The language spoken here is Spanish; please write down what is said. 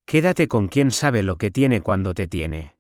Quédate con quien sabe lo que tiene cuando te tiene.